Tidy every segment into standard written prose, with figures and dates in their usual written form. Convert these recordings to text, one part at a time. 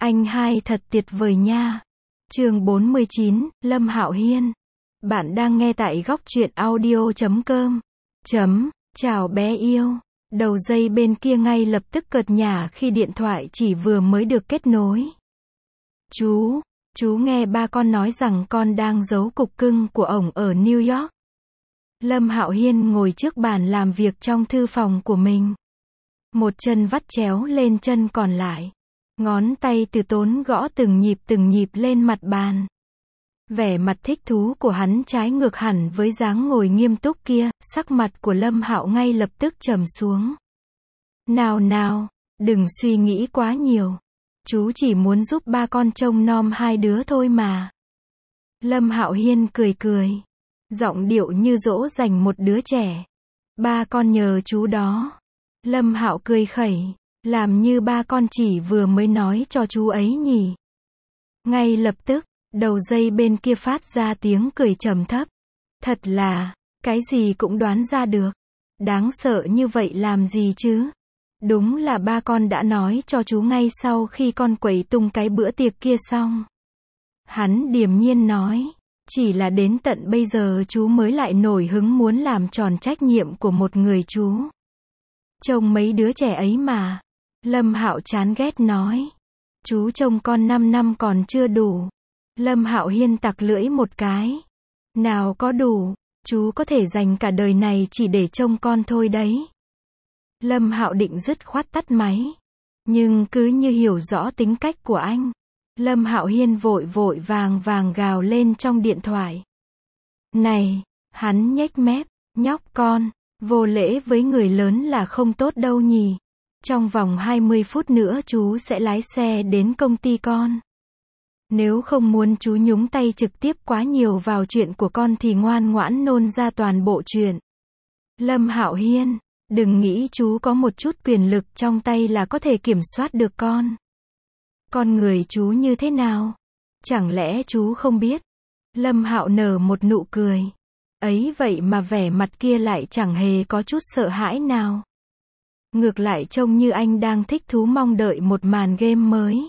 Anh hai thật tuyệt vời nha. Chương 49, Lâm Hạo Hiên. Bạn đang nghe tại góc truyện audio.com. Chào bé yêu. Đầu dây bên kia ngay lập tức cợt nhả khi điện thoại chỉ vừa mới được kết nối. Chú nghe ba con nói rằng con đang giấu cục cưng của ổng ở New York. Lâm Hạo Hiên ngồi trước bàn làm việc trong thư phòng của mình. Một chân vắt chéo lên chân còn lại. Ngón tay từ tốn gõ từng nhịp lên mặt bàn. Vẻ mặt thích thú của hắn trái ngược hẳn với dáng ngồi nghiêm túc kia, sắc mặt của Lâm Hạo ngay lập tức trầm xuống. Nào, đừng suy nghĩ quá nhiều. Chú chỉ muốn giúp ba con trông nom hai đứa thôi mà. Lâm Hạo Hiên cười. Giọng điệu như dỗ dành một đứa trẻ. Ba con nhờ chú đó. Lâm Hạo cười khẩy. Làm như ba con chỉ vừa mới nói cho chú ấy nhỉ. Ngay lập tức, đầu dây bên kia phát ra tiếng cười trầm thấp. Thật là, cái gì cũng đoán ra được. Đáng sợ như vậy làm gì chứ? Đúng là ba con đã nói cho chú ngay sau khi con quẩy tung cái bữa tiệc kia xong. Hắn điềm nhiên nói. Chỉ là đến tận bây giờ chú mới lại nổi hứng muốn làm tròn trách nhiệm của một người chú. Trông mấy đứa trẻ ấy mà. Lâm Hạo chán ghét nói. Chú trông con 5 năm còn chưa đủ. Lâm Hạo Hiên tặc lưỡi một cái. Nào có đủ, chú có thể dành cả đời này chỉ để trông con thôi đấy. Lâm Hạo định dứt khoát tắt máy. Nhưng cứ như hiểu rõ tính cách của anh. Lâm Hạo Hiên vội vàng gào lên trong điện thoại. Này, hắn nhếch mép, nhóc con, vô lễ với người lớn là không tốt đâu nhỉ. Trong vòng 20 phút nữa chú sẽ lái xe đến công ty con. Nếu không muốn chú nhúng tay trực tiếp quá nhiều vào chuyện của con thì ngoan ngoãn nôn ra toàn bộ chuyện. Lâm Hạo Hiên, đừng nghĩ chú có một chút quyền lực trong tay là có thể kiểm soát được con. Con người chú như thế nào? Chẳng lẽ chú không biết? Lâm Hạo nở một nụ cười. Ấy vậy mà vẻ mặt kia lại chẳng hề có chút sợ hãi nào. Ngược lại trông như anh đang thích thú mong đợi một màn game mới.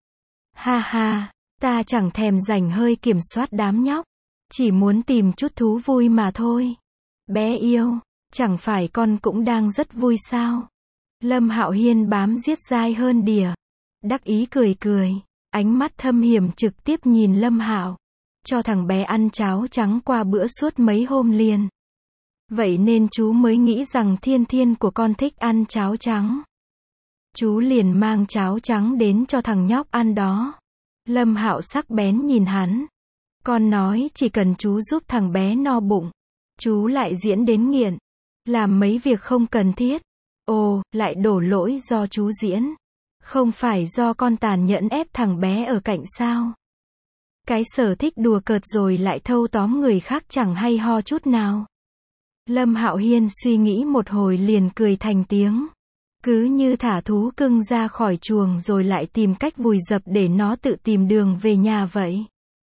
Ha, ta chẳng thèm rảnh hơi kiểm soát đám nhóc. Chỉ muốn tìm chút thú vui mà thôi. Bé yêu, chẳng phải con cũng đang rất vui sao? Lâm Hạo Hiên bám giết dai hơn đìa. Đắc ý cười. Ánh mắt thâm hiểm trực tiếp nhìn Lâm Hạo. Cho thằng bé ăn cháo trắng qua bữa suốt mấy hôm liền. Vậy nên chú mới nghĩ rằng Thiên của con thích ăn cháo trắng. Chú liền mang cháo trắng đến cho thằng nhóc ăn đó. Lâm Hạo sắc bén nhìn hắn. Con nói chỉ cần chú giúp thằng bé no bụng. Chú lại diễn đến nghiện. Làm mấy việc không cần thiết. Ồ, lại đổ lỗi do chú diễn. Không phải do con tàn nhẫn ép thằng bé ở cạnh sao? Cái sở thích đùa cợt rồi lại thâu tóm người khác chẳng hay ho chút nào. Lâm Hạo Hiên suy nghĩ một hồi liền cười thành tiếng. Cứ như thả thú cưng ra khỏi chuồng rồi lại tìm cách vùi dập để nó tự tìm đường về nhà vậy.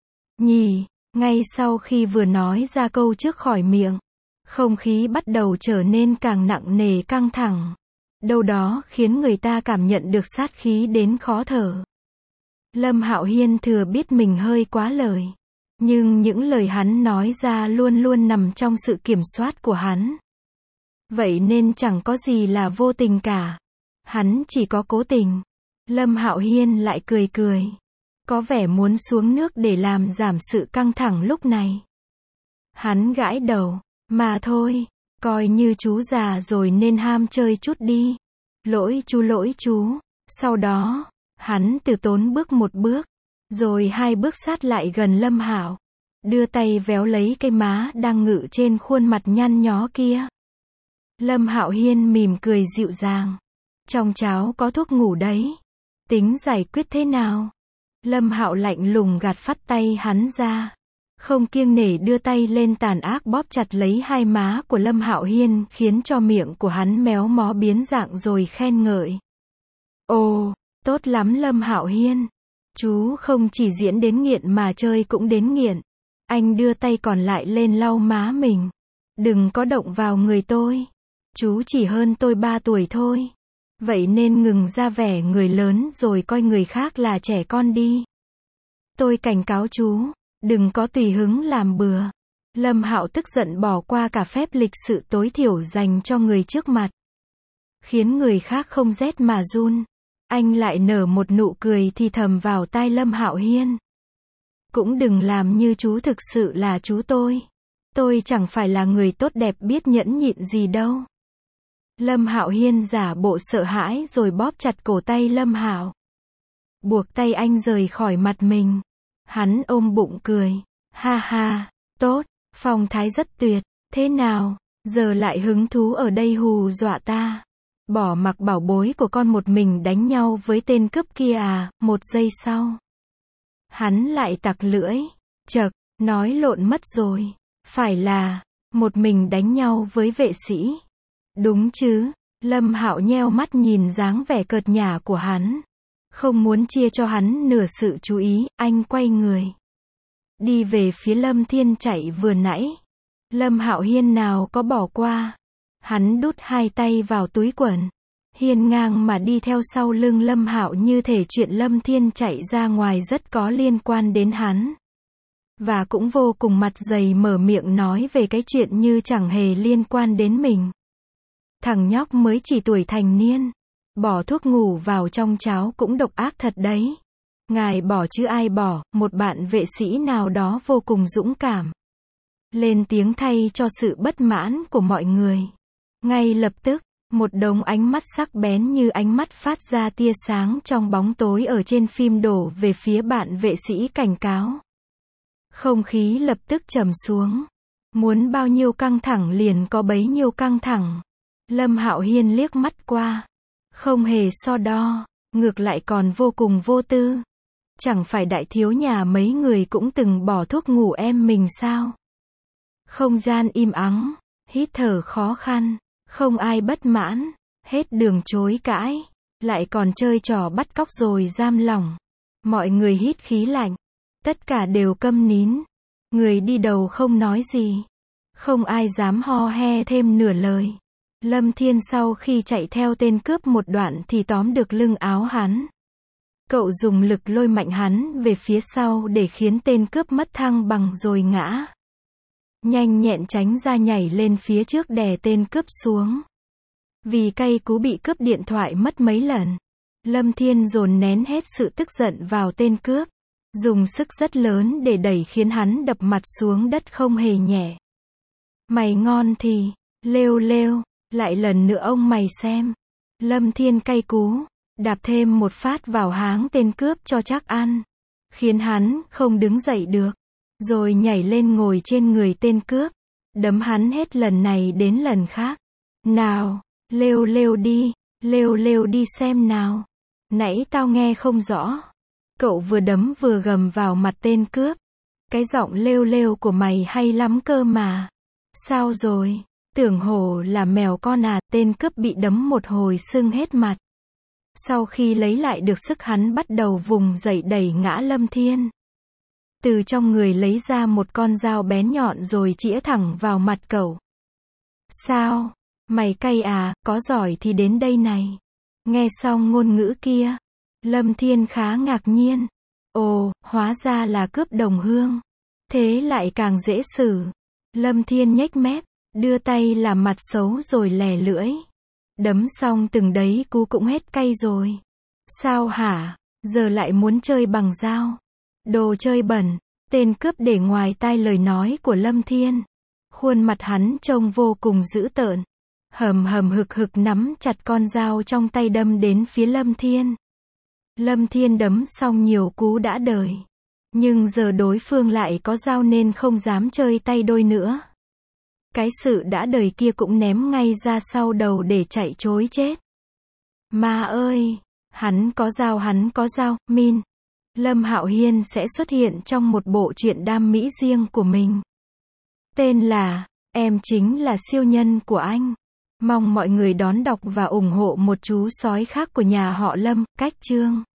Ngay sau khi vừa nói ra câu trước khỏi miệng, không khí bắt đầu trở nên càng nặng nề căng thẳng. Đâu đó khiến người ta cảm nhận được sát khí đến khó thở. Lâm Hạo Hiên thừa biết mình hơi quá lời. Nhưng những lời hắn nói ra luôn luôn nằm trong sự kiểm soát của hắn. Vậy nên chẳng có gì là vô tình cả. Hắn chỉ có cố tình. Lâm Hạo Hiên lại cười. Có vẻ muốn xuống nước để làm giảm sự căng thẳng lúc này. Hắn gãi đầu. Mà thôi, coi như chú già rồi nên ham chơi chút đi. Lỗi chú. Sau đó, hắn từ tốn bước một bước. Rồi 2 bước sát lại gần Lâm Hạo. Đưa tay véo lấy cái má đang ngự trên khuôn mặt nhăn nhó kia. Lâm Hạo Hiên mỉm cười dịu dàng. Trong cháo có thuốc ngủ đấy. Tính giải quyết thế nào? Lâm Hạo lạnh lùng gạt phắt tay hắn ra. Không kiêng nể đưa tay lên tàn ác bóp chặt lấy 2 má của Lâm Hạo Hiên khiến cho miệng của hắn méo mó biến dạng rồi khen ngợi. Ồ, tốt lắm Lâm Hạo Hiên. Chú không chỉ diễn đến nghiện mà chơi cũng đến nghiện. Anh đưa tay còn lại lên lau má mình. Đừng có động vào người tôi. Chú chỉ hơn tôi 3 tuổi thôi. Vậy nên ngừng ra vẻ người lớn rồi coi người khác là trẻ con đi. Tôi cảnh cáo chú, đừng có tùy hứng làm bừa. Lâm Hạo tức giận bỏ qua cả phép lịch sự tối thiểu dành cho người trước mặt. Khiến người khác không rét mà run. Anh lại nở một nụ cười thì thầm vào tai Lâm Hạo Hiên. Cũng đừng làm như chú thực sự là chú tôi. Tôi chẳng phải là người tốt đẹp biết nhẫn nhịn gì đâu. Lâm Hạo Hiên giả bộ sợ hãi rồi bóp chặt cổ tay Lâm Hạo. Buộc tay anh rời khỏi mặt mình. Hắn ôm bụng cười. Ha ha, tốt, phong thái rất tuyệt. Thế nào, giờ lại hứng thú ở đây hù dọa ta. Bỏ mặc bảo bối của con một mình đánh nhau với tên cướp kia à? Một giây sau. Hắn lại tặc lưỡi. Chậc, nói lộn mất rồi. Phải là, một mình đánh nhau với vệ sĩ. Đúng chứ? Lâm Hạo nheo mắt nhìn dáng vẻ cợt nhả của hắn. Không muốn chia cho hắn nửa sự chú ý, anh quay người. Đi về phía Lâm Thiên chạy vừa nãy. Lâm Hạo Hiên nào có bỏ qua. Hắn đút hai tay vào túi quần. Hiên ngang mà đi theo sau lưng Lâm Hạo như thể chuyện Lâm Thiên chạy ra ngoài rất có liên quan đến hắn. Và cũng vô cùng mặt dày mở miệng nói về cái chuyện như chẳng hề liên quan đến mình. Thằng nhóc mới chỉ tuổi thành niên. Bỏ thuốc ngủ vào trong cháo cũng độc ác thật đấy. Ngài bỏ chứ ai bỏ, một bạn vệ sĩ nào đó vô cùng dũng cảm. Lên tiếng thay cho sự bất mãn của mọi người. Ngay lập tức, một đống ánh mắt sắc bén như ánh mắt phát ra tia sáng trong bóng tối ở trên phim đổ về phía bạn vệ sĩ cảnh cáo. Không khí lập tức trầm xuống. Muốn bao nhiêu căng thẳng liền có bấy nhiêu căng thẳng. Lâm Hạo Hiên liếc mắt qua. Không hề so đo, ngược lại còn vô cùng vô tư. Chẳng phải đại thiếu nhà mấy người cũng từng bỏ thuốc ngủ em mình sao? Không gian im ắng, hít thở khó khăn, không ai bất mãn, hết đường chối cãi, lại còn chơi trò bắt cóc rồi giam lỏng. Mọi người hít khí lạnh, tất cả đều câm nín. Người đi đầu không nói gì, không ai dám ho he thêm nửa lời. Lâm Thiên sau khi chạy theo tên cướp một đoạn thì tóm được lưng áo hắn. Cậu dùng lực lôi mạnh hắn về phía sau để khiến tên cướp mất thăng bằng rồi ngã. Nhanh nhẹn tránh ra nhảy lên phía trước đè tên cướp xuống. Vì cay cú bị cướp điện thoại mất mấy lần. Lâm Thiên dồn nén hết sự tức giận vào tên cướp. Dùng sức rất lớn để đẩy khiến hắn đập mặt xuống đất không hề nhẹ. Mày ngon thì, lêu lêu, lại lần nữa ông mày xem. Lâm Thiên cay cú, đạp thêm một phát vào háng tên cướp cho chắc ăn. Khiến hắn không đứng dậy được. Rồi nhảy lên ngồi trên người tên cướp. Đấm hắn hết lần này đến lần khác. Nào, lêu lêu đi xem nào. Nãy tao nghe không rõ. Cậu vừa đấm vừa gầm vào mặt tên cướp. Cái giọng lêu lêu của mày hay lắm cơ mà. Sao rồi? Tưởng hổ là mèo con à? Tên cướp bị đấm một hồi sưng hết mặt. Sau khi lấy lại được sức hắn bắt đầu vùng dậy đẩy ngã Lâm Thiên. Từ trong người lấy ra một con dao bén nhọn rồi chĩa thẳng vào mặt cậu. Sao? Mày cay à? Có giỏi thì đến đây này. Nghe xong ngôn ngữ kia, Lâm Thiên khá ngạc nhiên. Ồ, hóa ra là cướp đồng hương. Thế lại càng dễ xử. Lâm Thiên nhếch mép, đưa tay làm mặt xấu rồi lè lưỡi. Đấm xong từng đấy cú cũng hết cay rồi. Sao hả? Giờ lại muốn chơi bằng dao. Đồ chơi bẩn. Tên cướp để ngoài tai lời nói của Lâm Thiên. Khuôn mặt hắn trông vô cùng dữ tợn. Hầm hực hực nắm chặt con dao trong tay đâm đến phía Lâm Thiên. Lâm Thiên đấm xong nhiều cú đã đời. Nhưng giờ đối phương lại có dao nên không dám chơi tay đôi nữa. Cái sự đã đời kia cũng ném ngay ra sau đầu để chạy trối chết. Ma ơi! Hắn có dao, Min. Lâm Hạo Hiên sẽ xuất hiện trong một bộ truyện đam mỹ riêng của mình. Tên là, Em chính là siêu nhân của anh. Mong mọi người đón đọc và ủng hộ một chú sói khác của nhà họ Lâm, cách chương.